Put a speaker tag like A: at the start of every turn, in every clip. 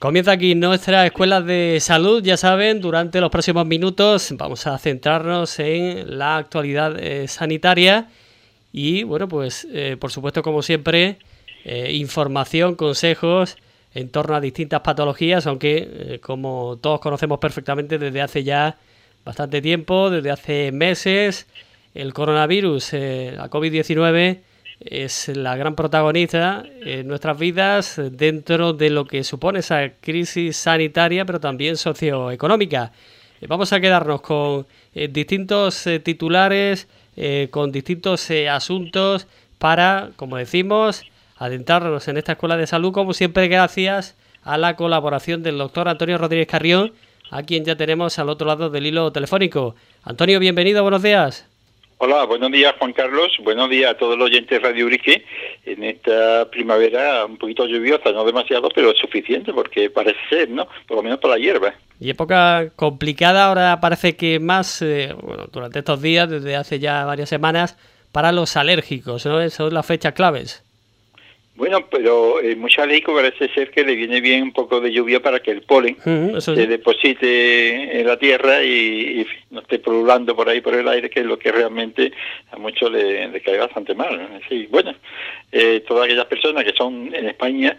A: Comienza aquí nuestra escuela de salud, ya saben, durante los próximos minutos vamos a centrarnos en la actualidad sanitaria y, bueno, pues por supuesto, como siempre, información, consejos en torno a distintas patologías, aunque como todos conocemos perfectamente desde hace ya bastante tiempo, desde hace meses, el coronavirus, la COVID-19, es la gran protagonista en nuestras vidas dentro de lo que supone esa crisis sanitaria, pero también socioeconómica. Vamos a quedarnos con distintos titulares, con distintos asuntos para, como decimos, adentrarnos en esta escuela de salud, como siempre gracias a la colaboración del doctor Antonio Rodríguez Carrión, a quien ya tenemos al otro lado del hilo telefónico. Antonio, bienvenido, buenos días.
B: Hola, buenos días Juan Carlos, buenos días a todos los oyentes de Radio Urique en esta primavera un poquito lluviosa, no demasiado, pero es suficiente porque parece ser, ¿no? Por lo menos para la hierba.
A: Y época complicada, ahora parece que más, durante estos días, desde hace ya varias semanas, para los alérgicos, ¿no? Son las fechas claves.
B: Bueno, pero mucho alérgico parece ser que le viene bien un poco de lluvia para que el polen se deposite en la tierra y no esté pululando por ahí por el aire, que es lo que realmente a muchos le cae bastante mal, ¿no? Sí, bueno, todas aquellas personas que son en España,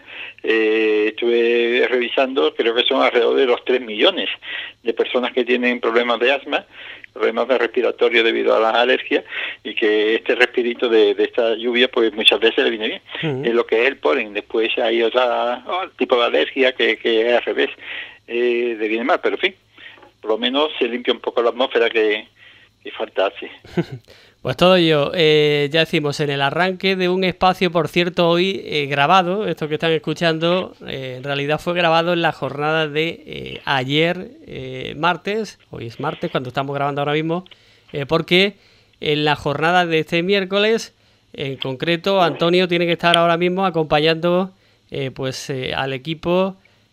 B: estuve revisando, creo que son alrededor de los 3 millones de personas que tienen problemas de asma, problemas de respiratorio debido a las alergias, y que este respirito de esta lluvia pues muchas veces le viene bien. Es lo que es el polen. Después hay otro tipo de alergia que es al revés, le viene mal, pero en fin, por lo menos se limpia un poco la atmósfera que falta hace.
A: Pues todo ello, ya decimos, en el arranque de un espacio, por cierto, hoy grabado, esto que están escuchando, en realidad fue grabado en la jornada de ayer, martes, hoy es martes, cuando estamos grabando ahora mismo, porque en la jornada de este miércoles, en concreto, Antonio tiene que estar ahora mismo acompañando al equipo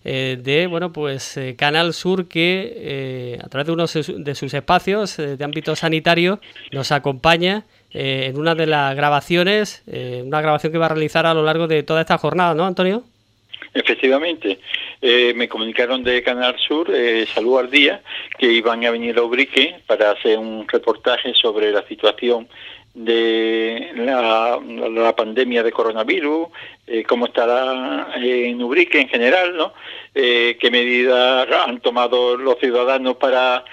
A: de Canal Sur, que a través de uno de sus espacios de ámbito sanitario nos acompaña en una de las grabaciones, una grabación que va a realizar a lo largo de toda esta jornada, ¿no, Antonio?
B: Efectivamente, me comunicaron de Canal Sur, Salud al Día, que iban a venir a Ubrique para hacer un reportaje sobre la situación de la pandemia de coronavirus, cómo estará en Ubrique en general, ¿no? Qué medidas han tomado los ciudadanos para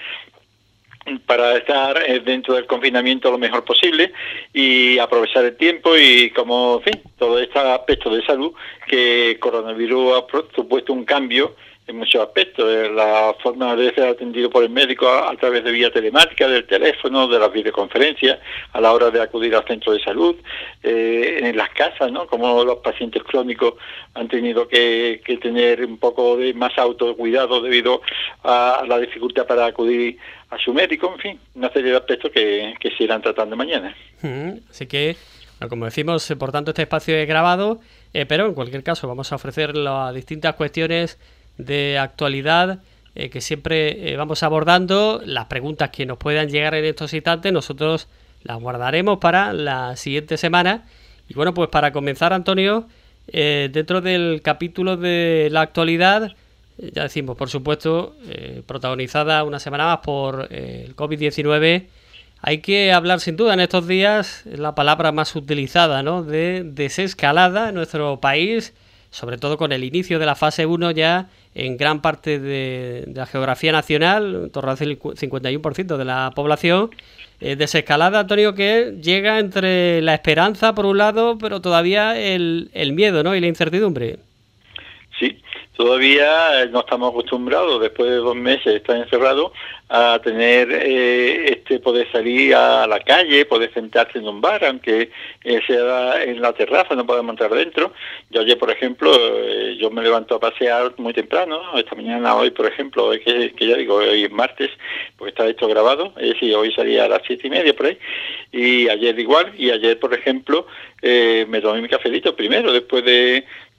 B: estar dentro del confinamiento lo mejor posible y aprovechar el tiempo, y como, en fin, todo este aspecto de salud, que el coronavirus ha supuesto un cambio en muchos aspectos, la forma de ser atendido por el médico a través de vía telemática, del teléfono, de las videoconferencias, a la hora de acudir al centro de salud, en las casas, ¿no? Como los pacientes crónicos han tenido que tener un poco de más autocuidado debido a la dificultad para acudir a su médico, en fin, una serie de aspectos que se irán tratando mañana.
A: Así que, como decimos, por tanto, este espacio es grabado, pero en cualquier caso vamos a ofrecer las distintas cuestiones de actualidad que siempre vamos abordando. Las preguntas que nos puedan llegar en estos instantes nosotros las guardaremos para la siguiente semana. Y bueno, pues para comenzar, Antonio, dentro del capítulo de la actualidad, ya decimos, por supuesto, protagonizada una semana más por el COVID-19, hay que hablar sin duda en estos días, es la palabra más utilizada, ¿no?, de desescalada en nuestro país, sobre todo con el inicio de la fase 1 ya en gran parte de la geografía nacional, en torno al 51% de la población. Desescalada, Antonio, que llega entre la esperanza, por un lado, pero todavía el miedo, ¿no?, y la incertidumbre.
B: Sí, todavía no estamos acostumbrados, después de 2 meses de estar encerrados, a tener poder salir a la calle, poder sentarse en un bar, aunque sea en la terraza, no podemos entrar dentro. Yo ayer, por ejemplo, yo me levanto a pasear muy temprano, ¿no? Esta mañana, hoy, por ejemplo, que ya digo, hoy es martes, porque está esto grabado, es decir, hoy salía a las 7:30 por ahí, y ayer igual, y ayer, por ejemplo, me tomé mi cafelito primero, después de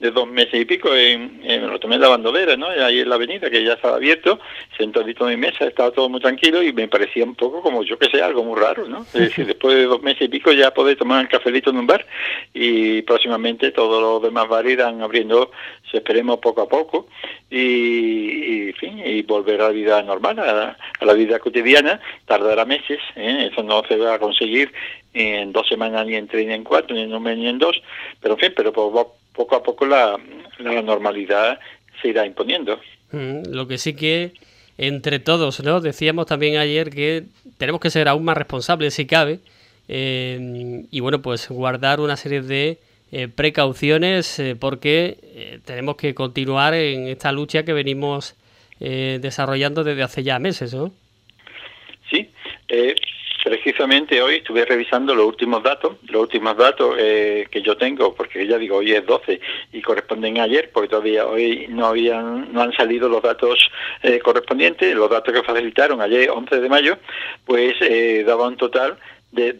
B: de 2 meses y pico, me lo tomé en la Bandolera, ¿no? Ahí en la avenida, que ya estaba abierto, sentadito en mi mesa, estaba todo muy tranquilo y me parecía un poco como, yo que sé, algo muy raro, ¿no? Es decir, después de 2 meses y pico ya podéis tomar un cafelito en un bar, y próximamente todos los demás bares irán abriendo, esperemos, poco a poco, y en fin, y volver a la vida normal, a la vida cotidiana. Tardará meses, eso no se va a conseguir en 2 semanas, ni en 3, ni en 4, ni en 1 mes, ni en 2, pero en fin, pero poco a poco la normalidad se irá imponiendo.
A: Lo que sí que entre todos, ¿no? Decíamos también ayer que tenemos que ser aún más responsables si cabe, y bueno, pues guardar una serie de precauciones, porque tenemos que continuar en esta lucha que venimos desarrollando desde hace ya meses, ¿no?
B: Sí, precisamente hoy estuve revisando los últimos datos que yo tengo, porque ya digo, hoy es 12 y corresponden a ayer, porque todavía hoy no han salido los datos correspondientes. Los datos que facilitaron ayer, 11 de mayo, pues daba un total de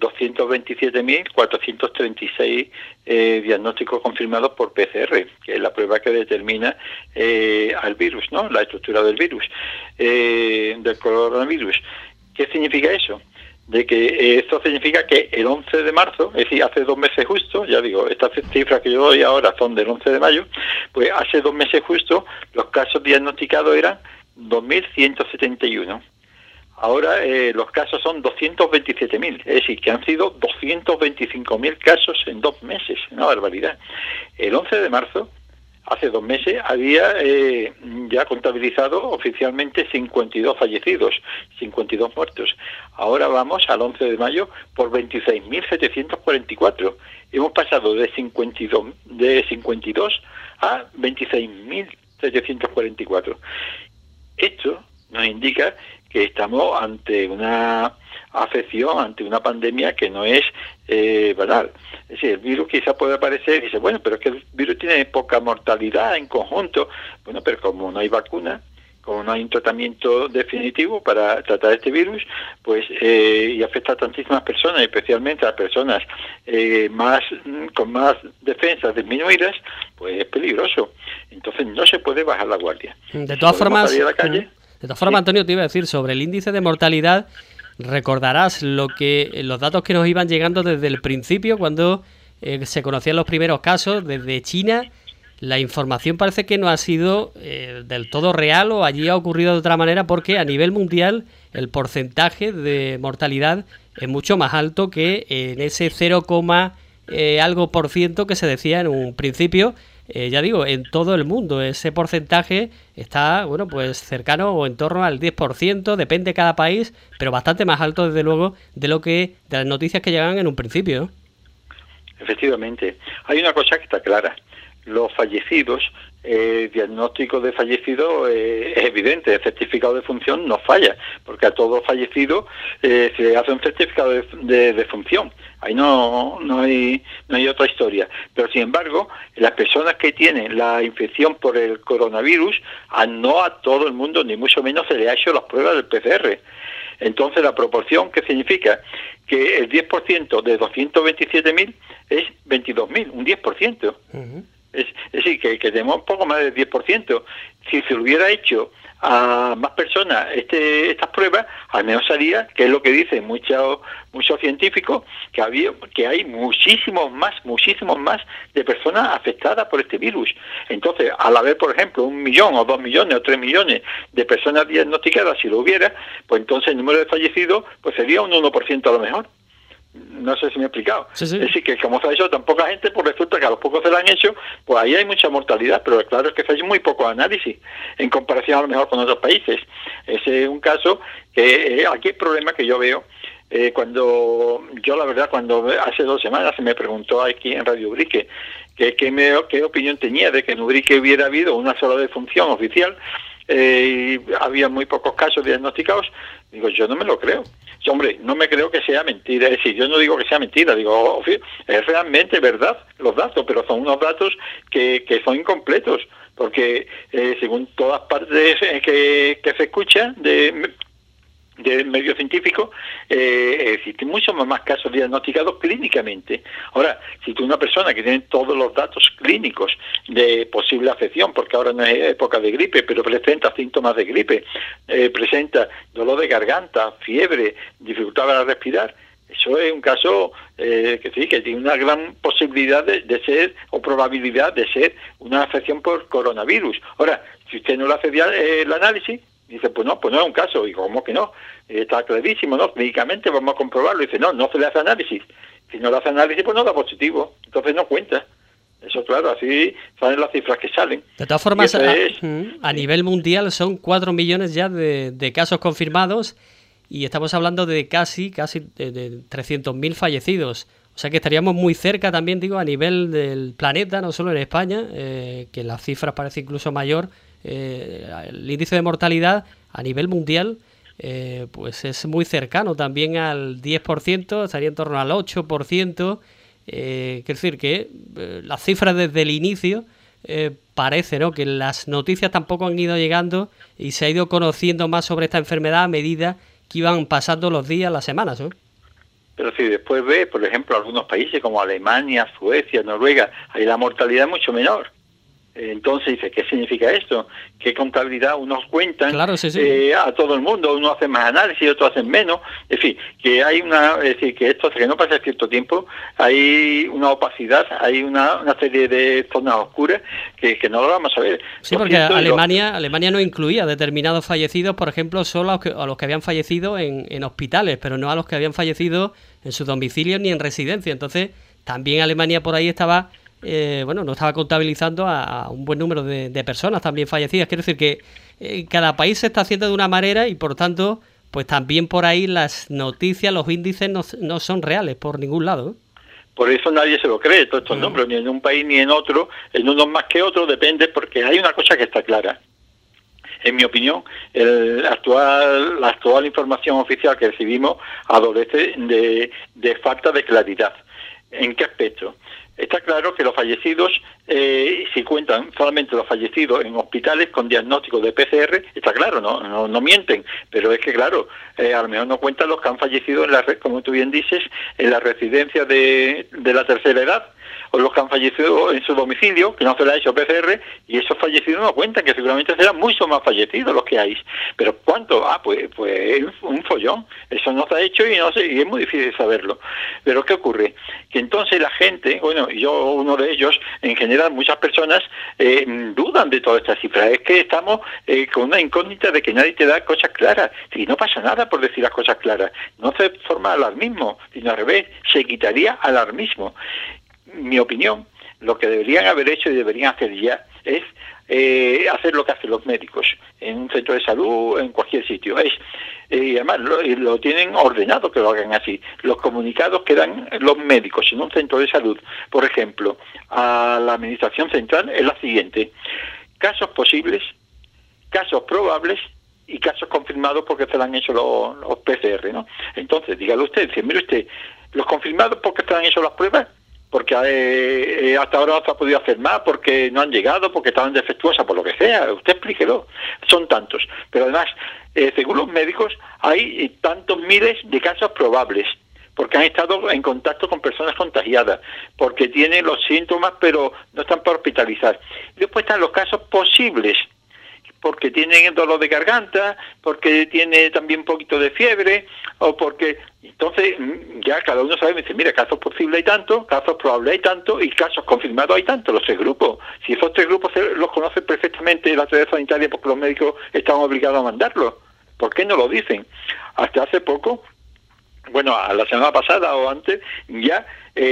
B: 227.436 diagnósticos confirmados por PCR, que es la prueba que determina al virus, ¿no? La estructura del virus, del coronavirus. ¿Qué significa eso? De que esto significa que el 11 de marzo, es decir, hace 2 meses justo, ya digo, estas cifras que yo doy ahora son del 11 de mayo, pues hace 2 meses justo los casos diagnosticados eran 2.171. Ahora los casos son 227.000, es decir, que han sido 225.000 casos en 2 meses, una barbaridad. El 11 de marzo, hace 2 meses, había ya contabilizado oficialmente 52 fallecidos, 52 muertos. Ahora vamos al 11 de mayo por 26.744. Hemos pasado de 52 a 26.744. Esto nos indica que estamos ante una afección, ante una pandemia que no es banal. Es decir, el virus quizá puede aparecer y dice, bueno, pero es que el virus tiene poca mortalidad en conjunto. Bueno, pero como no hay vacuna, como no hay un tratamiento definitivo para tratar este virus, pues y afecta a tantísimas personas, especialmente a las personas con más defensas disminuidas, pues es peligroso. Entonces no se puede bajar la guardia.
A: De todas formas, Antonio, te iba a decir sobre el índice de mortalidad. Recordarás los datos que nos iban llegando desde el principio, cuando se conocían los primeros casos desde China. La información parece que no ha sido del todo real, o allí ha ocurrido de otra manera, porque a nivel mundial el porcentaje de mortalidad es mucho más alto que en ese 0, algo por ciento que se decía en un principio. Ya digo, en todo el mundo ese porcentaje está, bueno, pues cercano o en torno al 10%, depende de cada país, pero bastante más alto, desde luego, de las noticias que llegan en un principio, ¿no?
B: Efectivamente. Hay una cosa que está clara. Los fallecidos, diagnóstico de fallecido es evidente, el certificado de función no falla, porque a todo fallecido se hace un certificado de función. Ahí no hay otra historia. Pero sin embargo, las personas que tienen la infección por el coronavirus, no a todo el mundo, ni mucho menos, se le ha hecho las pruebas del PCR. Entonces la proporción, ¿qué significa? Que el 10% de 227.000 es 22.000, un 10%. Uh-huh. Es decir, que tenemos un poco más del 10%. Si se hubiera hecho a más personas estas pruebas, al menos salía, que es lo que dicen muchos científicos, que hay muchísimos más de personas afectadas por este virus. Entonces, al haber, por ejemplo, 1 millón o 2 millones o 3 millones de personas diagnosticadas, si lo hubiera, pues entonces el número de fallecidos pues sería un 1% a lo mejor. No sé si me he explicado. Sí. Es decir, que como se ha hecho tan poca gente, pues resulta que a los pocos se la han hecho, pues ahí hay mucha mortalidad, pero claro es que se ha hecho muy poco análisis en comparación a lo mejor con otros países. Ese es un caso que aquí el problema que yo veo, cuando hace 2 semanas se me preguntó aquí en Radio Ubrique qué opinión tenía de que en Ubrique hubiera habido una sola defunción oficial, y había muy pocos casos diagnosticados. Digo, yo no me lo creo. Hombre, no me creo que sea mentira. Es decir, yo no digo que sea mentira, digo, es realmente verdad los datos, pero son unos datos que son incompletos, porque según todas partes que se escuchan del medio científico, existen muchos más casos diagnosticados clínicamente. Ahora, si tú una persona que tiene todos los datos clínicos de posible afección, porque ahora no es época de gripe, pero presenta síntomas de gripe, presenta dolor de garganta, fiebre, dificultad para respirar, eso es un caso que tiene una gran posibilidad de ser, o probabilidad de ser, una afección por coronavirus. Ahora, si usted no le hace el análisis, dice, pues no es un caso. Y ¿cómo que no? Está clarísimo, ¿no? Médicamente vamos a comprobarlo. Y dice, no se le hace análisis. Si no le hace análisis, pues no da positivo. Entonces no cuenta. Eso, claro, así salen las cifras que salen.
A: De todas formas, a nivel mundial son 4 millones ya de casos confirmados y estamos hablando de casi de 300.000 fallecidos. O sea que estaríamos muy cerca también, digo, a nivel del planeta, no solo en España, que las cifras parece incluso mayor. El índice de mortalidad a nivel mundial pues es muy cercano también al 10%, estaría en torno al 8%. Quiero decir que las cifras desde el inicio parece, ¿no?, que las noticias tampoco han ido llegando y se ha ido conociendo más sobre esta enfermedad a medida que iban pasando los días, las semanas, ¿no?
B: Pero si después ve, por ejemplo, algunos países como Alemania, Suecia, Noruega, ahí la mortalidad es mucho menor. Entonces dice, ¿qué significa esto? ¿Qué contabilidad? Unos cuentan, claro, sí. A todo el mundo, unos hacen más análisis, otros hacen menos. En fin, que hay que esto, hasta que no pasa cierto tiempo, hay una opacidad, hay una serie de zonas oscuras que no lo vamos a ver.
A: Sí, porque Alemania no incluía determinados fallecidos, por ejemplo, solo a los que habían fallecido en hospitales, pero no a los que habían fallecido en sus domicilios ni en residencia. Entonces, también Alemania por ahí estaba... no estaba contabilizando a un buen número de personas también fallecidas. Quiero decir que cada país se está haciendo de una manera y por tanto, pues también por ahí las noticias, los índices no son reales por ningún lado.
B: Por eso nadie se lo cree, todos estos números, ni en un país ni en otro, en unos más que otros, depende, porque hay una cosa que está clara. En mi opinión, la actual información oficial que recibimos adolece de falta de claridad. ¿En qué aspecto? Está claro que los fallecidos, si cuentan solamente los fallecidos en hospitales con diagnóstico de PCR, está claro, no mienten, pero es que claro, a lo mejor no cuentan los que han fallecido, como tú bien dices, en la residencia de la tercera edad, o los que han fallecido en su domicilio, que no se le ha hecho PCR, y esos fallecidos no cuentan, que seguramente serán mucho más fallecidos los que hay. Pero ¿cuánto? Pues un follón. Eso no se ha hecho y es muy difícil saberlo. Pero ¿qué ocurre? Que entonces la gente, y yo uno de ellos, en general muchas personas, dudan de todas estas cifras. Es que estamos con una incógnita de que nadie te da cosas claras. Y no pasa nada por decir las cosas claras. No se forma alarmismo, sino al revés, se quitaría alarmismo. Mi opinión, lo que deberían haber hecho y deberían hacer ya es hacer lo que hacen los médicos en un centro de salud, en cualquier sitio. Y además lo tienen ordenado que lo hagan así. Los comunicados que dan los médicos en un centro de salud, por ejemplo, a la administración central, es la siguiente: casos posibles, casos probables y casos confirmados porque se le han hecho los PCR, ¿no? Entonces, dígalo usted, dice, mire usted, los confirmados porque se le han hecho las pruebas, porque hasta ahora no se ha podido hacer más, porque no han llegado, porque estaban defectuosas, por lo que sea, usted explíquelo. Son tantos. Pero además, según los médicos, hay tantos miles de casos probables, porque han estado en contacto con personas contagiadas, porque tienen los síntomas, pero no están para hospitalizar. Y después están los casos posibles, porque tienen dolor de garganta, porque tiene también un poquito de fiebre, o porque... Entonces, ya cada uno sabe, me dice, mira, casos posibles hay tanto, casos probables hay tanto, y casos confirmados hay tanto, los 3 grupos. Si esos 3 grupos los conocen perfectamente la autoridad sanitaria porque los médicos están obligados a mandarlos, ¿por qué no lo dicen? Hasta hace poco, a la semana pasada o antes, ya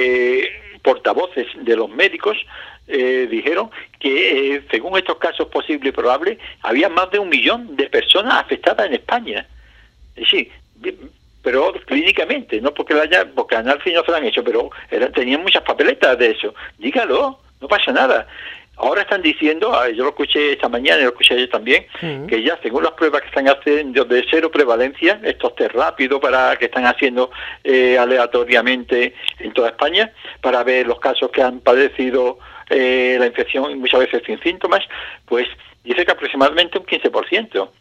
B: portavoces de los médicos dijeron que según estos casos posibles y probables, había más de 1 millón de personas afectadas en España. Sí, pero clínicamente, no porque porque análisis no se lo han hecho, pero tenían muchas papeletas de eso. Dígalo, no pasa nada. Ahora están diciendo, yo lo escuché esta mañana y lo escuché ayer también, que ya según las pruebas que están haciendo de 0 prevalencia, estos test rápidos que están haciendo aleatoriamente en toda España, para ver los casos que han padecido la infección muchas veces sin síntomas, pues dice que aproximadamente un 15%.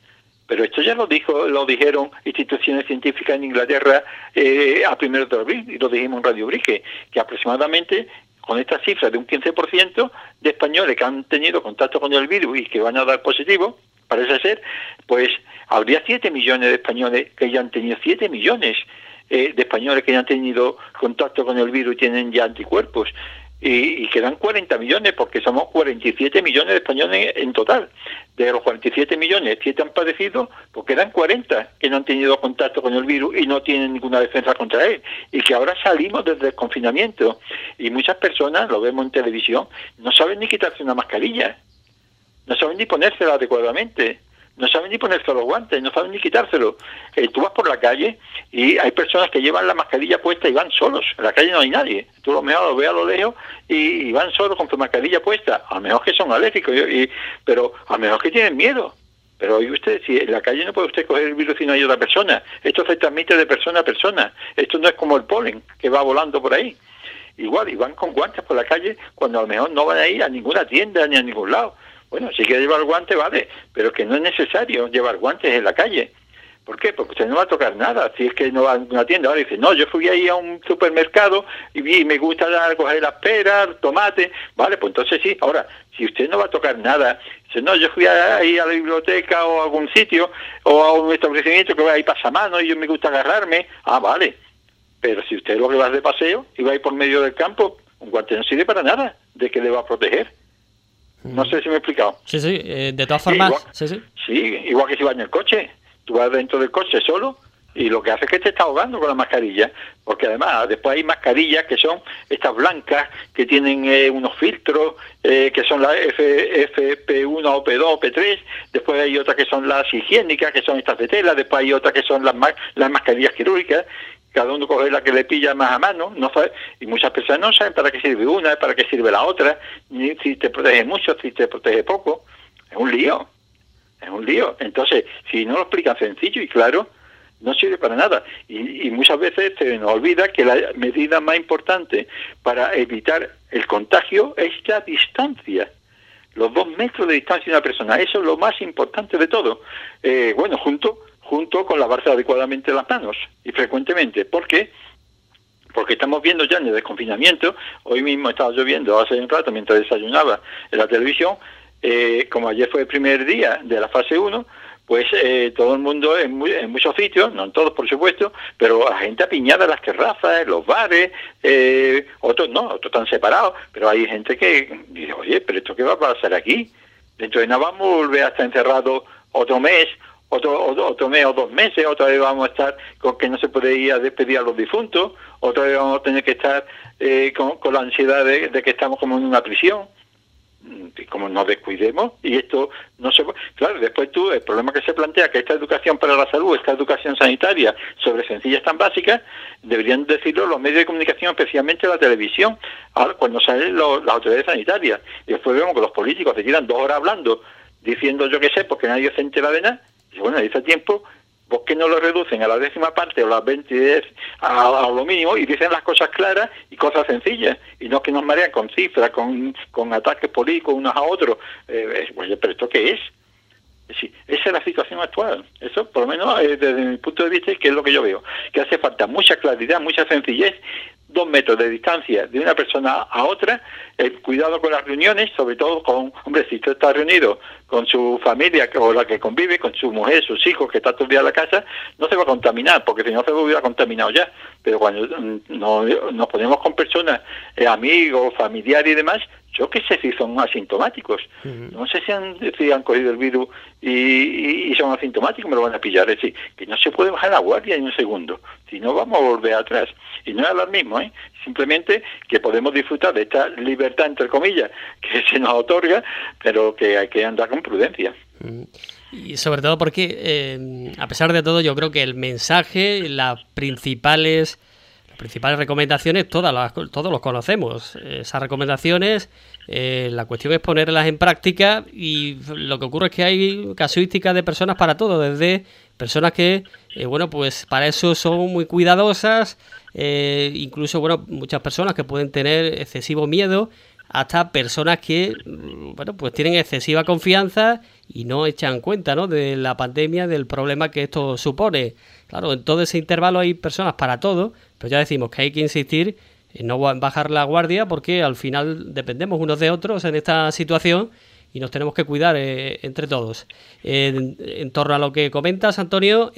B: Pero esto ya lo dijeron instituciones científicas en Inglaterra a primeros de abril, y lo dijimos en Radio Brique, que aproximadamente con esta cifra de un 15% de españoles que han tenido contacto con el virus y que van a dar positivo, parece ser, pues habría 7 millones de españoles que ya han tenido, 7 millones de españoles que ya han tenido contacto con el virus y tienen ya anticuerpos. Y quedan 40 millones, porque somos 47 millones de españoles en total. De los 47 millones, 7 han padecido, pues quedan 40 que no han tenido contacto con el virus y no tienen ninguna defensa contra él. Y que ahora salimos desde el confinamiento. Y muchas personas, lo vemos en televisión, no saben ni quitarse una mascarilla. No saben ni ponérsela adecuadamente. No saben ni ponerse los guantes, no saben ni quitárselo. Tú vas por la calle y hay personas que llevan la mascarilla puesta y van solos. En la calle no hay nadie. Tú lo mejor lo ves a lo lejos y van solos con su mascarilla puesta. A lo mejor que son alérgicos, pero a lo mejor que tienen miedo. Pero oye usted, si en la calle no puede usted coger el virus si no hay otra persona. Esto se transmite de persona a persona. Esto no es como el polen que va volando por ahí. Igual, y van con guantes por la calle cuando a lo mejor no van a ir a ninguna tienda ni a ningún lado. Bueno, si quiere llevar guantes, vale, pero que no es necesario llevar guantes en la calle. ¿Por qué? Porque usted no va a tocar nada. Si es que no va a una tienda, ahora dice, no, yo fui ahí a un supermercado y me gusta coger las peras, tomate, vale, pues entonces sí. Ahora, si usted no va a tocar nada, dice, no, yo fui ahí a la biblioteca o a algún sitio o a un establecimiento que va ahí pasamanos y yo me gusta agarrarme, vale. Pero si usted lo que va de paseo y va a ir por medio del campo, un guante no sirve para nada. ¿De qué le va a proteger? No sé si me he explicado.
A: Sí, de todas formas...
B: Igual que si vas en el coche. Tú vas dentro del coche solo y lo que hace es que te está ahogando con la mascarilla. Porque además, después hay mascarillas que son estas blancas, que tienen unos filtros, que son las FP1 o P2 o P3. Después hay otras que son las higiénicas, que son estas de tela. Después hay otras que son las mascarillas quirúrgicas. Cada uno coge la que le pilla más a mano, no sabe, y muchas personas no saben para qué sirve una, para qué sirve la otra, ni si te protege mucho, si te protege poco. Es un lío. Entonces, si no lo explican sencillo y claro, no sirve para nada. Y muchas veces se nos olvida que la medida más importante para evitar el contagio es la distancia. Los 2 metros de distancia de una persona, eso es lo más importante de todo. Junto con lavarse adecuadamente las manos y frecuentemente. ¿Por qué? Porque estamos viendo ya en el desconfinamiento, hoy mismo estaba lloviendo hace un rato mientras desayunaba en la televisión, como ayer fue el primer día de la fase 1, pues todo el mundo en muchos sitios, no en todos por supuesto, pero la gente apiñada en las terrazas, en los bares, otros no, otros están separados, pero hay gente que dice, oye, pero ¿esto qué va a pasar aquí? Dentro de nada vamos a volver a estar encerrados otro mes, otro mes o 2 meses, otra vez vamos a estar con que no se puede ir a despedir a los difuntos, otra vez vamos a tener que estar con la ansiedad de que estamos como en una prisión, como nos descuidemos, y esto no se puede. Claro, después el problema que se plantea, que esta educación para la salud, esta educación sanitaria sobre sencillas tan básicas, deberían decirlo los medios de comunicación, especialmente la televisión, cuando salen las autoridades sanitarias, y después vemos que los políticos se tiran 2 horas hablando, diciendo yo qué sé, porque nadie se entera de nada. Y bueno, en ese tiempo, ¿por qué no lo reducen a la 10ª parte o las 20 a lo mínimo y dicen las cosas claras y cosas sencillas? Y no que nos marean con cifras, con ataques políticos unos a otros. Oye, ¿pero esto qué es? Sí, esa es la situación actual. Eso, por lo menos, desde mi punto de vista, que es lo que yo veo. Que hace falta mucha claridad, mucha sencillez, 2 metros de distancia de una persona a otra, cuidado con las reuniones, sobre todo si usted está reunido con su familia o la que convive, con su mujer, sus hijos, que está todo el día en la casa, no se va a contaminar, porque si no se hubiera contaminado ya. Pero cuando nos ponemos con personas, amigos, familiares y demás, yo qué sé si son asintomáticos. No sé si han cogido el virus y son asintomáticos, me lo van a pillar. Es decir, que no se puede bajar la guardia en un segundo. Si no, vamos a volver atrás. Y no es alarmismo, simplemente que podemos disfrutar de esta libertad, entre comillas, que se nos otorga, pero que hay que andar con prudencia.
A: Y sobre todo porque, a pesar de todo, yo creo que el mensaje, las principales recomendaciones, todos los conocemos. Esas recomendaciones, la cuestión es ponerlas en práctica, y lo que ocurre es que hay casuísticas de personas para todo, desde personas que, pues para eso son muy cuidadosas, incluso, muchas personas que pueden tener excesivo miedo hasta personas que, bueno, pues tienen excesiva confianza y no echan cuenta, ¿no?, de la pandemia, del problema que esto supone. Claro, en todo ese intervalo hay personas para todo, pero ya decimos que hay que insistir en no bajar la guardia, porque al final dependemos unos de otros en esta situación y nos tenemos que cuidar entre todos. En torno a lo que comentas, Antonio,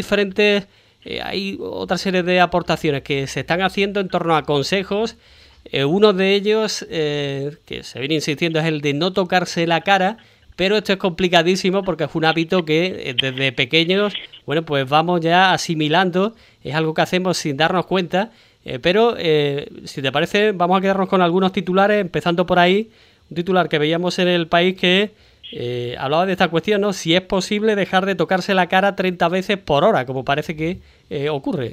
A: hay otra serie de aportaciones que se están haciendo en torno a consejos. Uno de ellos, que se viene insistiendo, es el de no tocarse la cara, pero esto es complicadísimo porque es un hábito que desde pequeños, bueno, pues vamos ya asimilando, es algo que hacemos sin darnos cuenta, pero si te parece, vamos a quedarnos con algunos titulares, empezando por ahí, un titular que veíamos en El País que hablaba de esta cuestión, ¿no? Si es posible dejar de tocarse la cara 30 veces por hora, como parece que ocurre.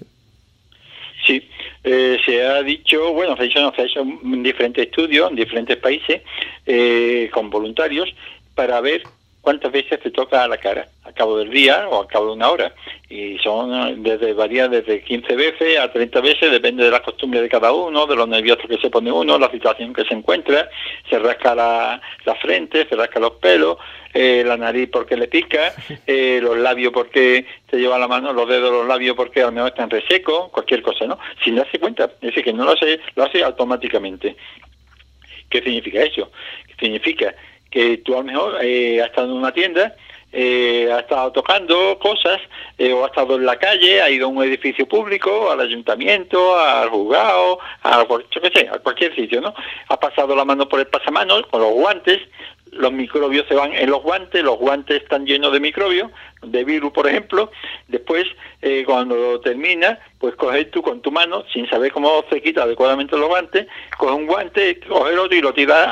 B: Sí, se ha dicho, bueno, se ha hecho en diferentes estudios, en diferentes países, con voluntarios, para ver cuántas veces te toca la cara, a cabo del día o a cabo de una hora. Y varía desde 15 veces a 30 veces, depende de las costumbres de cada uno, de los nerviosos que se pone uno, la situación que se encuentra. Se rasca la frente, se rasca los pelos, la nariz porque le pica, los labios porque te lleva la mano, los dedos, los labios porque a lo mejor están resecos, cualquier cosa, ¿no? Sin darse cuenta, es decir, que no lo hace automáticamente. ¿Qué significa eso? Significa que tú a lo mejor has estado en una tienda, has estado tocando cosas, o has estado en la calle, has ido a un edificio público, al ayuntamiento, al juzgado, a cualquier sitio, ¿no? Has pasado la mano por el pasamanos con los guantes, los microbios se van en los guantes están llenos de microbios, de virus, por ejemplo. Después, cuando termina, pues coges tú con tu mano, sin saber cómo se quita adecuadamente los guantes, coges un guante, coges el otro y lo tiras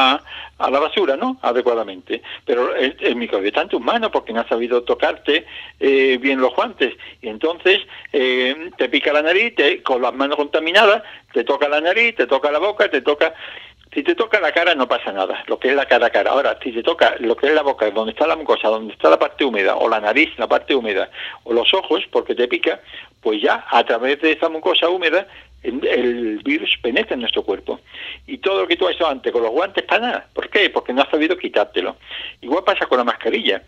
B: a la basura, ¿no? Adecuadamente. Pero el microbio está en tus manos porque no has sabido tocarte bien los guantes. Y entonces te pica la nariz, con las manos contaminadas, te toca la nariz, te toca la boca, Si te toca la cara no pasa nada, lo que es la cara a cara. Ahora, si te toca lo que es la boca, donde está la mucosa, donde está la parte húmeda, o la nariz, la parte húmeda, o los ojos, porque te pica, pues ya a través de esa mucosa húmeda el virus penetra en nuestro cuerpo. Y todo lo que tú has hecho antes con los guantes, para nada. ¿Por qué? Porque no has sabido quitártelo. Igual pasa con la mascarilla.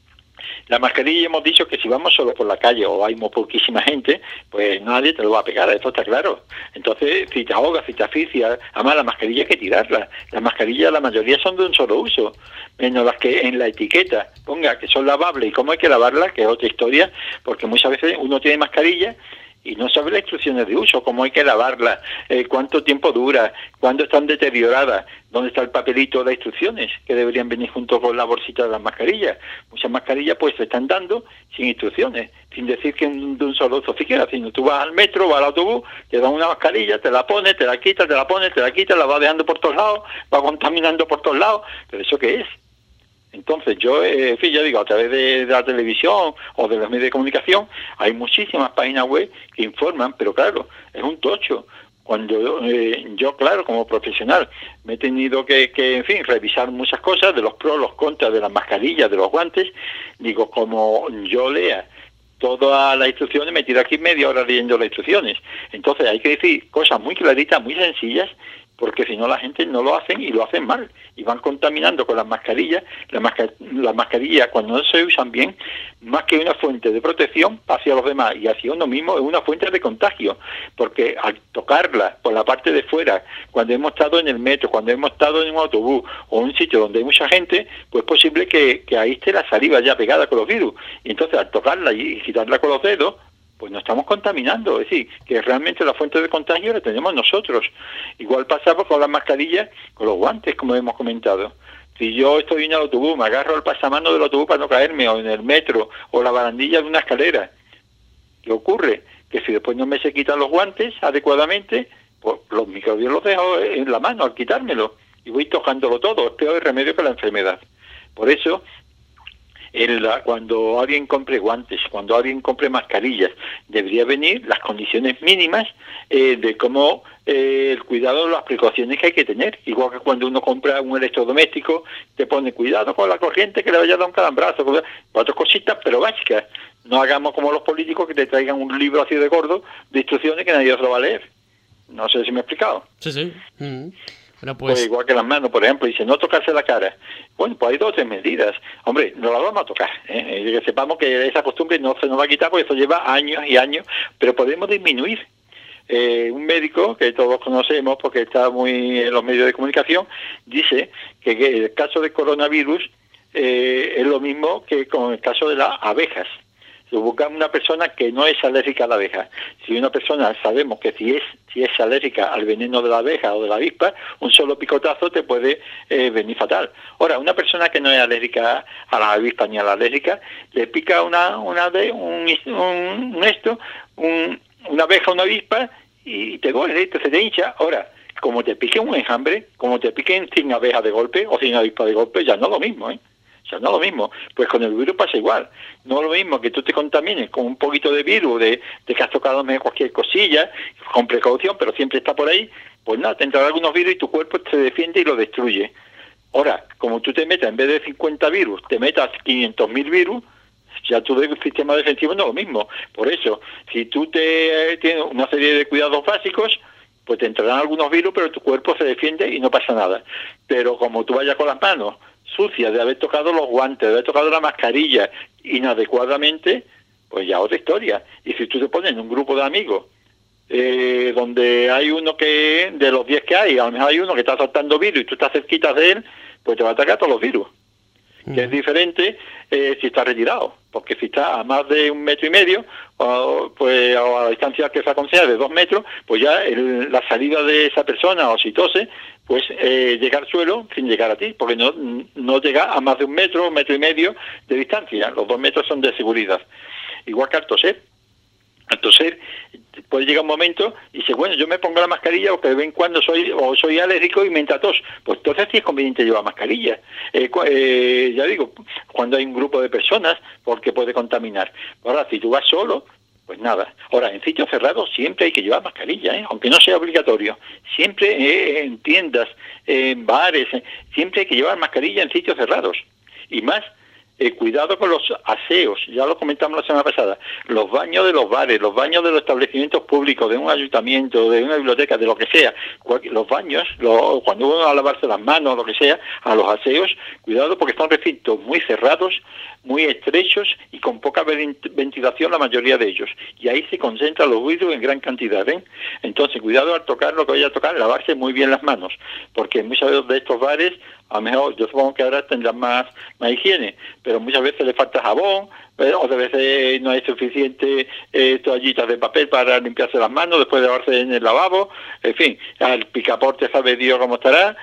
B: La mascarilla, hemos dicho que si vamos solo por la calle o hay muy poquísima gente, pues nadie te lo va a pegar, esto está claro. Entonces, si te ahogas, si te asfixias, además la mascarilla hay que tirarla. Las mascarillas, la mayoría son de un solo uso, menos las que en la etiqueta ponga que son lavables y cómo hay que lavarlas, que es otra historia, porque muchas veces uno tiene mascarilla y no sabe las instrucciones de uso, cómo hay que lavarla, cuánto tiempo dura, cuándo están deterioradas, dónde está el papelito de instrucciones, que deberían venir junto con la bolsita de las mascarillas. Muchas mascarillas pues se están dando sin instrucciones, sin decir que de un solo uso siquiera, sino tú vas al metro, vas al autobús, te dan una mascarilla, te la pones, te la quitas, te la pones, te la quitas, la vas dejando por todos lados, vas contaminando por todos lados, pero ¿eso qué es? Entonces yo, en fin, ya digo, a través de la televisión o de los medios de comunicación hay muchísimas páginas web que informan, pero claro, es un tocho. Cuando yo, claro, como profesional, me he tenido que, en fin, revisar muchas cosas de los pros, los contras de las mascarillas, de los guantes, digo, como yo lea todas las instrucciones, me tiro aquí media hora leyendo las instrucciones. Entonces hay que decir cosas muy claritas, muy sencillas, porque si no la gente no lo hacen y lo hacen mal y van contaminando con las mascarillas. Las mascarillas, cuando no se usan bien, más que una fuente de protección hacia los demás y hacia uno mismo, es una fuente de contagio, porque al tocarla por la parte de fuera, cuando hemos estado en el metro, cuando hemos estado en un autobús o en un sitio donde hay mucha gente, pues es posible que ahí esté la saliva ya pegada con los virus, y entonces al tocarla y quitarla con los dedos, pues nos estamos contaminando. Es decir, que realmente la fuente de contagio la tenemos nosotros. Igual pasamos con las mascarillas, con los guantes, como hemos comentado. Si yo estoy en el autobús, me agarro al pasamano del autobús para no caerme, o en el metro, o la barandilla de una escalera, ¿qué ocurre? Que si después no me se quitan los guantes adecuadamente, pues los microbios los dejo en la mano al quitármelo, y voy tocándolo todo. Es peor el remedio que la enfermedad. Por eso, cuando alguien compre guantes, cuando alguien compre mascarillas, debería venir las condiciones mínimas de cómo el cuidado, las precauciones que hay que tener. Igual que cuando uno compra un electrodoméstico, te pone cuidado con la corriente que le vaya a dar un calambrazo, cuatro cositas, pero básicas. No hagamos como los políticos que te traigan un libro así de gordo de instrucciones que nadie se lo va a leer. No sé si me he explicado.
A: Sí, sí. Bueno, pues
B: igual que las manos, por ejemplo, dice no tocarse la cara. Bueno, pues hay 2 o 3 medidas. Hombre, no las vamos a tocar, que sepamos que esa costumbre no se nos va a quitar porque eso lleva años y años, pero podemos disminuir. Un médico que todos conocemos porque está muy en los medios de comunicación dice que el caso de coronavirus es lo mismo que con el caso de las abejas. Buscamos una persona que no es alérgica a la abeja. Si una persona sabemos que si es alérgica al veneno de la abeja o de la avispa, un solo picotazo te puede venir fatal. Ahora, una persona que no es alérgica a la avispa ni a la alérgica, le pica una abeja, una avispa y te duele, se te hincha. Ahora, como te pique un enjambre, como te piquen 100 abejas de golpe o 100 avispas de golpe, ya no es lo mismo, O sea, no es lo mismo. Pues con el virus pasa igual. No es lo mismo que tú te contamines con un poquito de virus, de que has tocado cualquier cosilla, con precaución, pero siempre está por ahí. Pues nada, te entrarán algunos virus y tu cuerpo se defiende y lo destruye. Ahora, como tú te metas, en vez de 50 virus, te metas 500.000 virus, ya tu sistema defensivo no es lo mismo. Por eso, si tú tienes una serie de cuidados básicos, pues te entrarán algunos virus, pero tu cuerpo se defiende y no pasa nada. Pero como tú vayas con las manos sucias de haber tocado los guantes, de haber tocado la mascarilla inadecuadamente, pues ya otra historia. Y si tú te pones en un grupo de amigos donde hay uno que, de los 10 que hay, a lo mejor hay uno que está soltando virus y tú estás cerquita de él, pues te va a atacar todos los virus. Que es diferente si está retirado, porque si está a más de 1,5 metros, pues a la distancia que se aconseja de 2 metros, pues ya la salida de esa persona o si tose, pues llega al suelo sin llegar a ti, porque no llega a más de 1 metro, 1,5 metros de distancia. Los 2 metros son de seguridad. Igual que al toser. Al toser puede llegar un momento y dice, bueno, yo me pongo la mascarilla porque de vez en cuando soy alérgico y me entra tos. Pues entonces sí es conveniente llevar mascarilla. Ya digo, cuando hay un grupo de personas, porque puede contaminar. Ahora, si tú vas solo, pues nada. Ahora, en sitios cerrados siempre hay que llevar mascarilla, aunque no sea obligatorio. Siempre en tiendas, en bares, siempre hay que llevar mascarilla en sitios cerrados. Y más, cuidado con los aseos, ya lo comentamos la semana pasada, los baños de los bares, los baños de los establecimientos públicos, de un ayuntamiento, de una biblioteca, de lo que sea, los baños, cuando uno va a lavarse las manos, lo que sea, a los aseos, cuidado porque son recintos muy cerrados, muy estrechos y con poca ventilación la mayoría de ellos, y ahí se concentran los virus en gran cantidad, Entonces, cuidado al tocar lo que vaya a tocar, lavarse muy bien las manos, porque en muchos de estos bares, a lo mejor, yo supongo que ahora tendrán más higiene, pero muchas veces le falta jabón, otras veces no hay suficiente toallitas de papel para limpiarse las manos después de lavarse en el lavabo, en fin, al picaporte sabe Dios cómo estará,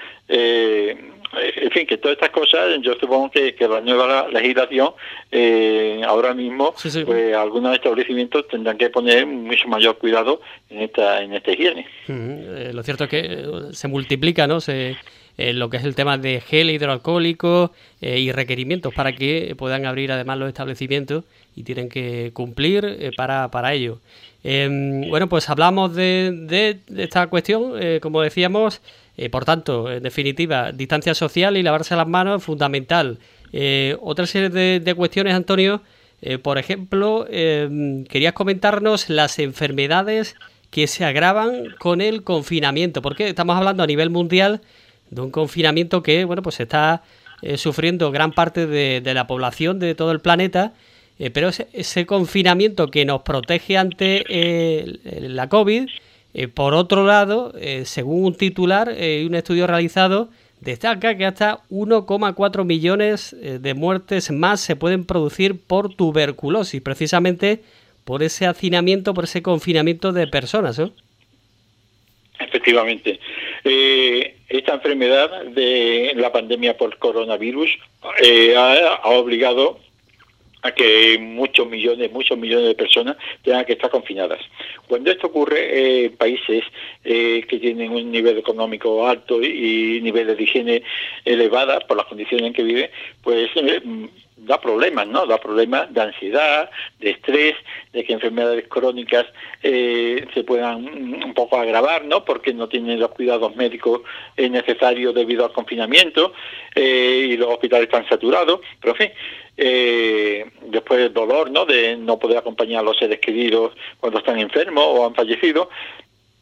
B: en fin, que todas estas cosas, yo supongo que la nueva legislación, ahora mismo, sí. Pues algunos establecimientos tendrán que poner mucho mayor cuidado en esta higiene.
A: Lo cierto es que se multiplica, ¿no? Lo que es el tema de gel hidroalcohólico y requerimientos para que puedan abrir además los establecimientos y tienen que cumplir para ello. Bueno, pues hablamos de esta cuestión, como decíamos, por tanto, en definitiva, distancia social y lavarse las manos es fundamental. Otra serie de cuestiones, Antonio, por ejemplo, querías comentarnos las enfermedades que se agravan con el confinamiento, porque estamos hablando a nivel mundial de un confinamiento que, bueno, pues está sufriendo gran parte de la población de todo el planeta, pero ese confinamiento que nos protege ante la COVID, por otro lado, según un titular y un estudio realizado, destaca que hasta 1,4 millones de muertes más se pueden producir por tuberculosis, precisamente por ese hacinamiento, por ese confinamiento de personas, ¿no?
B: Efectivamente. Esta enfermedad de la pandemia por coronavirus ha obligado a que muchos millones de personas tengan que estar confinadas. Cuando esto ocurre en países que tienen un nivel económico alto y niveles de higiene elevada por las condiciones en que viven, pues da problemas, ¿no? Da problemas de ansiedad, de estrés, de que enfermedades crónicas se puedan un poco agravar, ¿no? Porque no tienen los cuidados médicos necesarios debido al confinamiento y los hospitales están saturados, pero en fin, después el dolor, ¿no? De no poder acompañar a los seres queridos cuando están enfermos o han fallecido.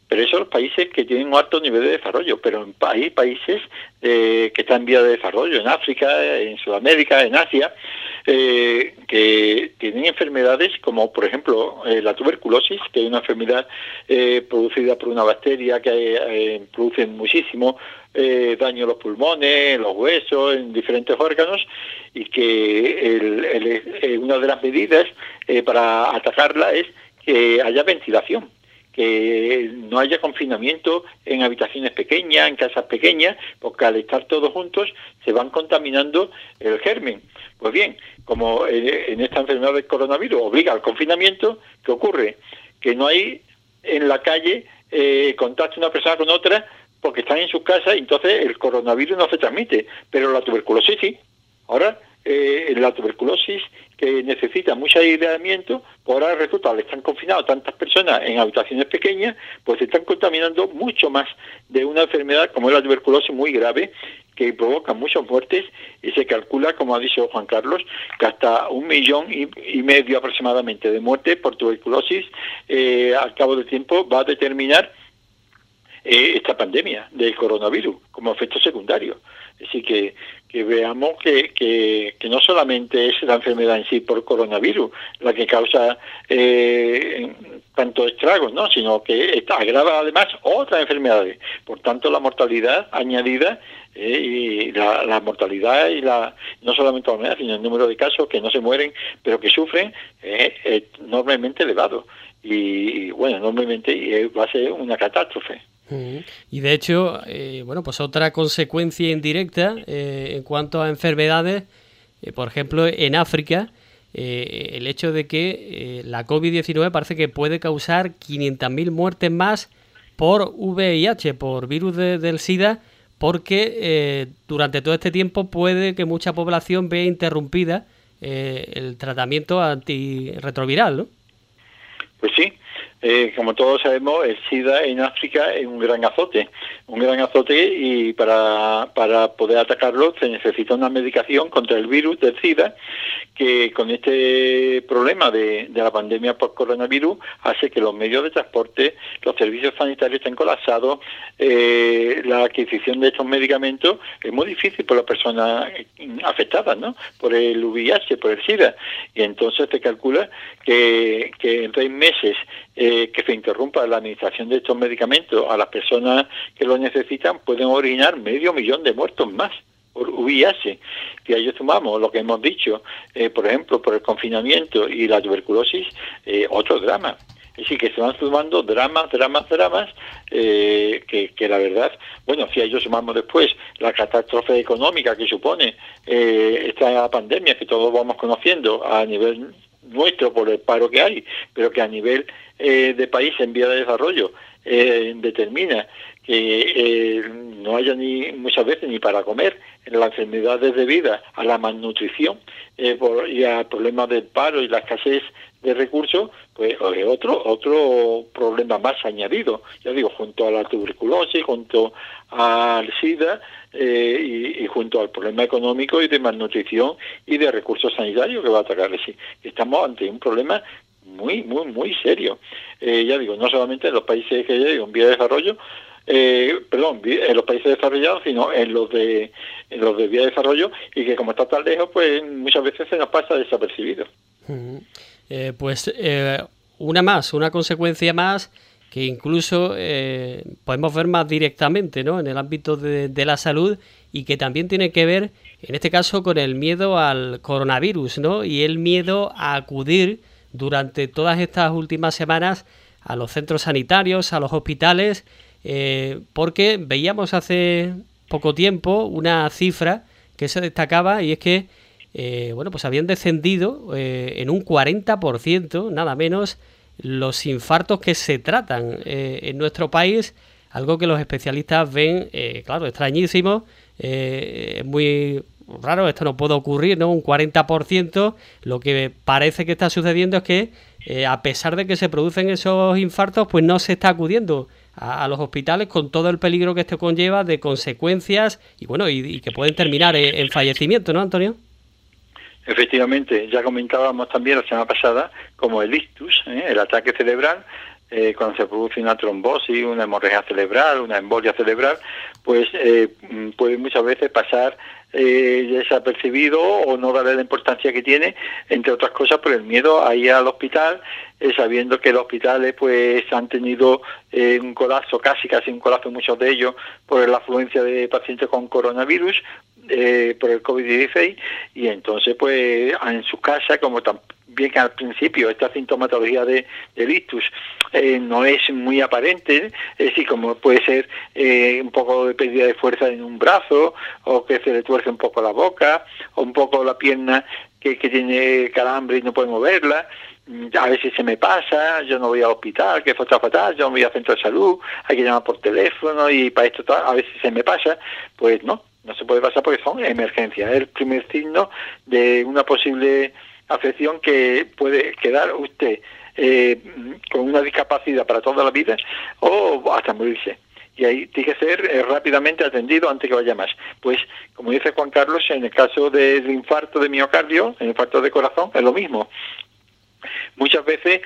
B: pero eso los países que tienen un alto nivel de desarrollo, pero hay países que están en vía de desarrollo, en África, en Sudamérica, en Asia, que tienen enfermedades como, por ejemplo, la tuberculosis, que es una enfermedad producida por una bacteria que produce muchísimo daño a los pulmones, en los huesos, en diferentes órganos, y que una de las medidas para atacarla es que haya ventilación, que no haya confinamiento en habitaciones pequeñas, en casas pequeñas, porque al estar todos juntos se van contaminando el germen. Pues bien, como en esta enfermedad del coronavirus obliga al confinamiento, ¿qué ocurre? Que no hay en la calle contacto de una persona con otra porque están en sus casas y entonces el coronavirus no se transmite, pero la tuberculosis sí. Ahora, la tuberculosis, que necesita mucho aislamiento, pues ahora resulta que están confinados tantas personas en habitaciones pequeñas, pues se están contaminando mucho más de una enfermedad como es la tuberculosis muy grave, que provoca muchas muertes, y se calcula, como ha dicho Juan Carlos, que hasta 1,5 millones aproximadamente de muertes por tuberculosis al cabo del tiempo va a determinar esta pandemia del coronavirus como efecto secundario. Así que veamos que no solamente es la enfermedad en sí por coronavirus la que causa tantos estragos, ¿no?, sino que agrava además otras enfermedades. Por tanto, la mortalidad añadida y la mortalidad y no solamente la enfermedad, sino el número de casos que no se mueren, pero que sufren, es enormemente elevado. Y bueno, enormemente va a ser una catástrofe.
A: Y de hecho, pues otra consecuencia indirecta en cuanto a enfermedades, por ejemplo, en África, el hecho de que la COVID-19 parece que puede causar 500.000 muertes más por VIH, por virus del SIDA, porque durante todo este tiempo puede que mucha población vea interrumpida el tratamiento antirretroviral, ¿no?
B: Pues sí. Como todos sabemos, el SIDA en África es un gran azote, y para poder atacarlo se necesita una medicación contra el virus del SIDA, que con este problema de la pandemia por coronavirus hace que los medios de transporte, los servicios sanitarios estén colapsados. La adquisición de estos medicamentos es muy difícil por las personas afectadas, ¿no?, por el VIH, por el SIDA, y entonces se calcula que en 3 meses que se interrumpa la administración de estos medicamentos a las personas que lo necesitan, pueden originar 500.000 de muertos más por VIH. Si a ello sumamos lo que hemos dicho, por ejemplo, por el confinamiento y la tuberculosis, otro drama. Es decir, que se van sumando dramas, que la verdad, bueno, si a ello sumamos después la catástrofe económica que supone esta pandemia que todos vamos conociendo a nivel nuestro por el paro que hay, pero que a nivel de país en vía de desarrollo determina que no haya muchas veces ni para comer, en las enfermedades debidas a la malnutrición y a problemas del paro y la escasez de recursos, pues es otro problema más añadido, ya digo, junto a la tuberculosis, junto al SIDA y junto al problema económico y de malnutrición y de recursos sanitarios que va a atacar. Es decir, estamos ante un problema muy, muy, muy serio. Ya digo, no solamente en los países que ya digo, en vía de desarrollo, en los países desarrollados, sino en los de vía de desarrollo, y que como está tan lejos, pues muchas veces se nos pasa desapercibido.
A: Una consecuencia más que incluso podemos ver más directamente, ¿no?, en el ámbito de la salud, y que también tiene que ver, en este caso, con el miedo al coronavirus, ¿no?, y el miedo a acudir durante todas estas últimas semanas a los centros sanitarios, a los hospitales, porque veíamos hace poco tiempo una cifra que se destacaba, y es que pues habían descendido en un 40%, nada menos, los infartos que se tratan en nuestro país, algo que los especialistas ven, claro, extrañísimo, es muy raro, esto no puede ocurrir, ¿no? Un 40%, lo que parece que está sucediendo es que a pesar de que se producen esos infartos, pues no se está acudiendo a los hospitales con todo el peligro que esto conlleva de consecuencias y que pueden terminar en fallecimiento, ¿no, Antonio?
B: Efectivamente, ya comentábamos también la semana pasada como el ictus, el ataque cerebral, cuando se produce una trombosis, una hemorragia cerebral, una embolia cerebral, pues puede muchas veces pasar desapercibido o no darle la importancia que tiene, entre otras cosas por el miedo a ir al hospital, sabiendo que los hospitales pues han tenido un colapso, casi un colapso muchos de ellos por la afluencia de pacientes con coronavirus, por el COVID-16, y entonces pues en sus casas, como también que al principio esta sintomatología del ictus no es muy aparente, es decir, como puede ser un poco de pérdida de fuerza en un brazo, o que se le tuerce un poco la boca, o un poco la pierna que tiene calambre y no puede moverla. A veces se me pasa, yo no voy al hospital, que está fatal, yo no voy al centro de salud, hay que llamar por teléfono y para esto a veces se me pasa. Pues no se puede pasar porque son emergencias. Es el primer signo de una posible afección que puede quedar usted con una discapacidad para toda la vida o hasta morirse. Y ahí tiene que ser rápidamente atendido antes que vaya más. Pues, como dice Juan Carlos, en el caso del infarto de miocardio, el infarto de corazón, es lo mismo. Muchas veces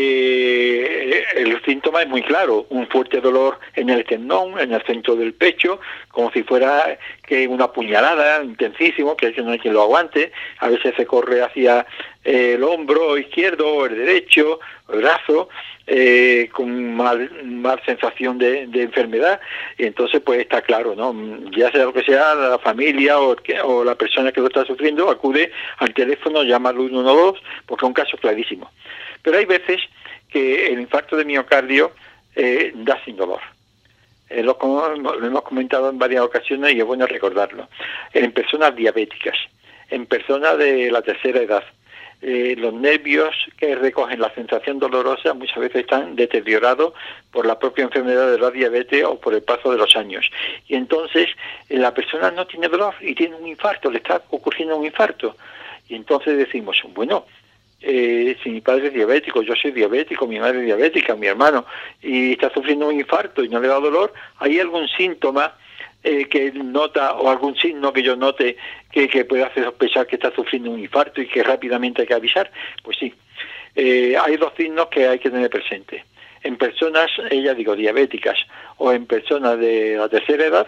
B: el síntoma es muy claro, un fuerte dolor en el esternón, en el centro del pecho, como si fuera que una puñalada intensísimo, que no hay quien lo aguante. A veces se corre hacia el hombro izquierdo o el derecho, el brazo, con mal sensación de enfermedad, y entonces pues está claro, ¿no? Ya sea lo que sea, la familia o la persona que lo está sufriendo acude al teléfono, llama al 112, porque es un caso clarísimo. Pero hay veces que el infarto de miocardio da sin dolor. Lo hemos comentado en varias ocasiones y es bueno recordarlo. En personas diabéticas, en personas de la tercera edad, los nervios que recogen la sensación dolorosa muchas veces están deteriorados por la propia enfermedad de la diabetes o por el paso de los años. Y entonces la persona no tiene dolor y tiene un infarto, le está ocurriendo un infarto. Y entonces decimos, bueno, si mi padre es diabético, yo soy diabético, mi madre es diabética, mi hermano, y está sufriendo un infarto y no le da dolor, ¿hay algún síntoma que él nota o algún signo que yo note que pueda hacer sospechar que está sufriendo un infarto y que rápidamente hay que avisar? Pues sí, hay dos signos que hay que tener presentes. En personas, diabéticas, o en personas de la tercera edad,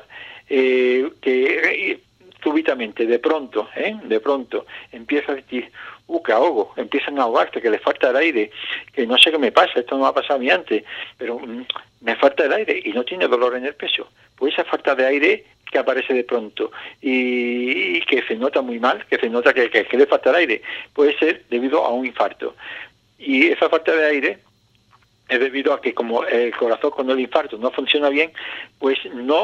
B: que súbitamente, de pronto, empieza a decir, que ahogo, empiezan a ahogarse, que les falta el aire, que no sé qué me pasa, esto no me ha pasado a mí antes, pero me falta el aire y no tiene dolor en el pecho. Pues esa falta de aire que aparece de pronto y que se nota muy mal, que se nota que le falta el aire, puede ser debido a un infarto. Y esa falta de aire es debido a que como el corazón con el infarto no funciona bien, pues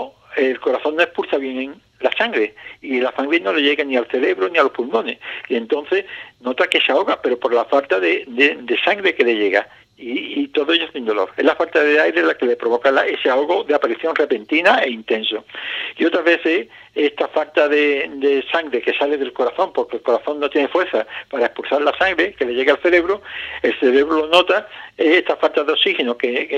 B: el corazón no expulsa bien la sangre y la sangre no le llega ni al cerebro ni a los pulmones, y entonces nota que se ahoga, pero por la falta de sangre que le llega, y todo ello sin dolor. Es la falta de aire la que le provoca ese ahogo de aparición repentina e intenso. Y otras veces esta falta de sangre que sale del corazón, porque el corazón no tiene fuerza para expulsar la sangre que le llega al cerebro, el cerebro lo nota, esta falta de oxígeno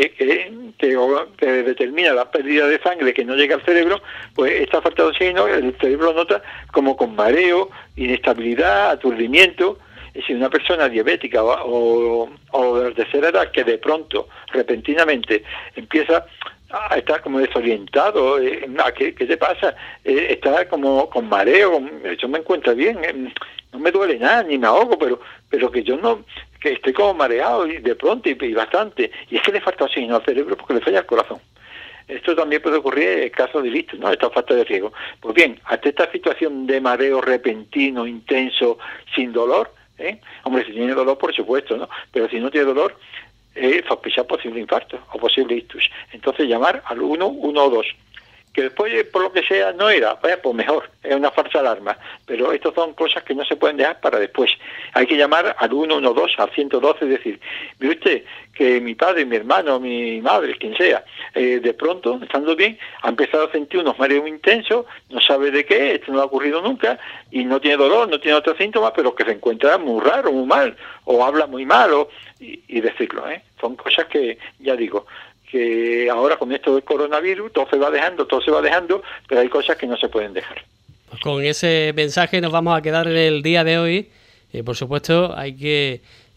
B: que determina la pérdida de sangre que no llega al cerebro, pues esta falta de oxígeno el cerebro lo nota como con mareo, inestabilidad, aturdimiento. Es decir, una persona diabética o de la tercera edad que de pronto, repentinamente, empieza a estar como desorientado, ¿qué te pasa? Está como con mareo, yo me encuentro bien, no me duele nada, ni me ahogo, pero que yo no, que estoy como mareado y de pronto y bastante, y es que le falta oxígeno al cerebro porque le falla el corazón. Esto también puede ocurrir en el caso de ictus, ¿no? Esta falta de riego. Pues bien, ante esta situación de mareo repentino, intenso, sin dolor, hombre, si tiene dolor, por supuesto, ¿no? Pero si no tiene dolor, sospechar posible infarto o posible ictus. Entonces llamar al 112. Que después, por lo que sea, no era, pues mejor, es una falsa alarma. Pero estas son cosas que no se pueden dejar para después. Hay que llamar al 112, al 112, y decir, mire usted, que mi padre, mi hermano, mi madre, quien sea, de pronto, estando bien, ha empezado a sentir unos mareos intensos, no sabe de qué, esto no ha ocurrido nunca, y no tiene dolor, no tiene otros síntomas, pero que se encuentra muy raro, muy mal, o habla muy mal, y decirlo, Son cosas que, ya digo, que ahora con esto del coronavirus todo se va dejando, pero hay cosas que no se pueden dejar.
A: Pues con ese mensaje nos vamos a quedar en el día de hoy. Por supuesto, hay que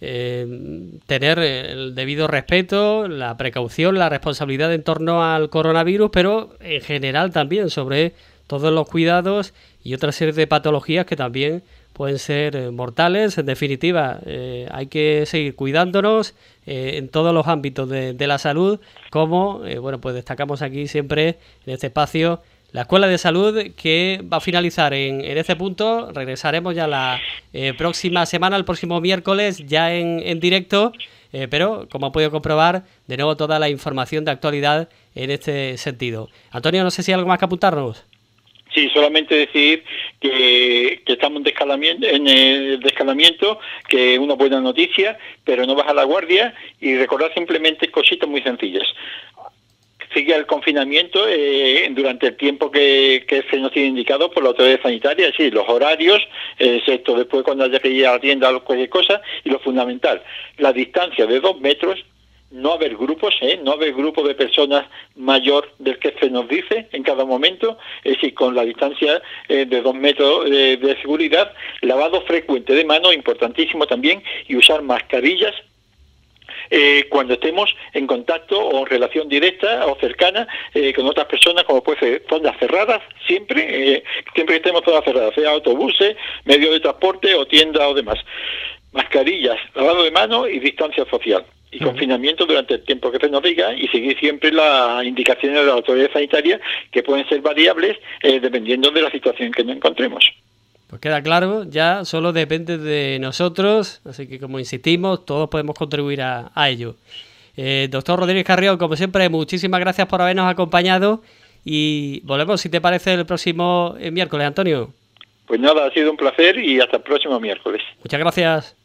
A: tener el debido respeto, la precaución, la responsabilidad en torno al coronavirus, pero en general también sobre todos los cuidados y otra serie de patologías que también pueden ser mortales. En definitiva, hay que seguir cuidándonos en todos los ámbitos de la salud, como bueno, pues destacamos aquí siempre en este espacio la Escuela de Salud, que va a finalizar en este punto. Regresaremos ya la próxima semana, el próximo miércoles, ya en directo, pero como ha podido comprobar, de nuevo toda la información de actualidad en este sentido. Antonio, no sé si hay algo más que apuntarnos.
B: Sí, solamente decir que estamos en el descalamiento, que es una buena noticia, pero no bajar la guardia, y recordar simplemente cositas muy sencillas. Sigue el confinamiento durante el tiempo que se nos tiene indicado por la autoridad sanitaria, es decir, los horarios, excepto después cuando haya que ir a la tienda o cualquier cosa, y lo fundamental, la distancia de 2 metros, no haber grupos, no haber grupos de personas mayor del que se nos dice en cada momento, es decir, con la distancia de 2 metros de seguridad, lavado frecuente de manos, importantísimo también, y usar mascarillas cuando estemos en contacto o en relación directa o cercana con otras personas, como puede ser zonas cerradas, siempre que estemos zonas cerradas, sea autobuses, medios de transporte o tiendas o demás. Mascarillas, lavado de manos y distancia social. Y confinamiento durante el tiempo que se nos diga, y seguir siempre las indicaciones de la autoridad sanitaria, que pueden ser variables dependiendo de la situación que nos encontremos.
A: Pues queda claro, ya solo depende de nosotros, así que como insistimos, todos podemos contribuir a ello. Doctor Rodríguez Carrión, como siempre, muchísimas gracias por habernos acompañado y volvemos, si te parece, el próximo miércoles, Antonio.
B: Pues nada, ha sido un placer y hasta el próximo miércoles.
A: Muchas gracias.